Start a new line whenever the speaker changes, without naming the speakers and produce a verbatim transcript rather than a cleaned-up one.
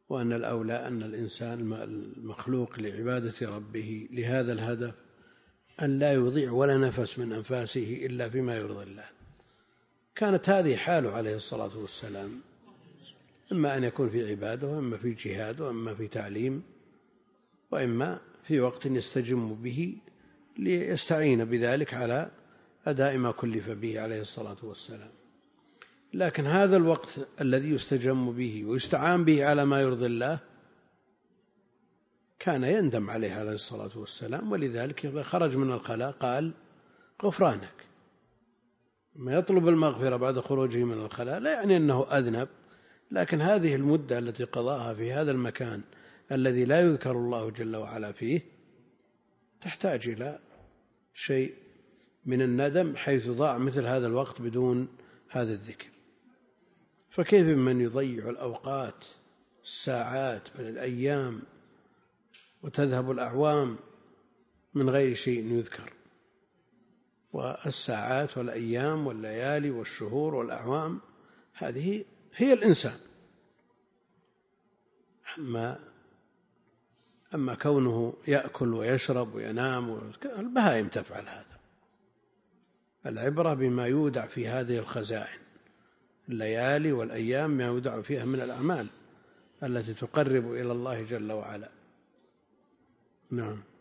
وأن الأولى أن الإنسان المخلوق لعبادة ربه لهذا الهدف أن لا يضيع ولا نفس من أنفاسه إلا فيما يرضي الله. كانت هذه حاله عليه الصلاة والسلام، إما أن يكون في عبادة وإما في جهاد وإما في تعليم وإما في وقت يستجم به ليستعين بذلك على أداء ما كلف به عليه الصلاة والسلام. لكن هذا الوقت الذي يستجم به ويستعان به على ما يرضي الله كان يندم عليه عليه الصلاة والسلام، ولذلك إذا خرج من الخلاء قال غفرانك. ما يطلب المغفرة بعد خروجه من الخلاء لا يعني أنه أذنب، لكن هذه المدة التي قضاها في هذا المكان الذي لا يذكر الله جل وعلا فيه تحتاج إلى شيء من الندم، حيث ضاع مثل هذا الوقت بدون هذا الذكر. فكيف من يضيع الأوقات الساعات بل الأيام وتذهب الأعوام من غير شيء يذكر؟ والساعات والأيام والليالي والشهور والأعوام هذه هي الإنسان. أما, أما كونه يأكل ويشرب وينام، البهائم تفعل هذا. العبرة بما يودع في هذه الخزائن، الليالي والأيام ما يودع فيها من الأعمال التي تقرب إلى الله جل وعلا. نعم.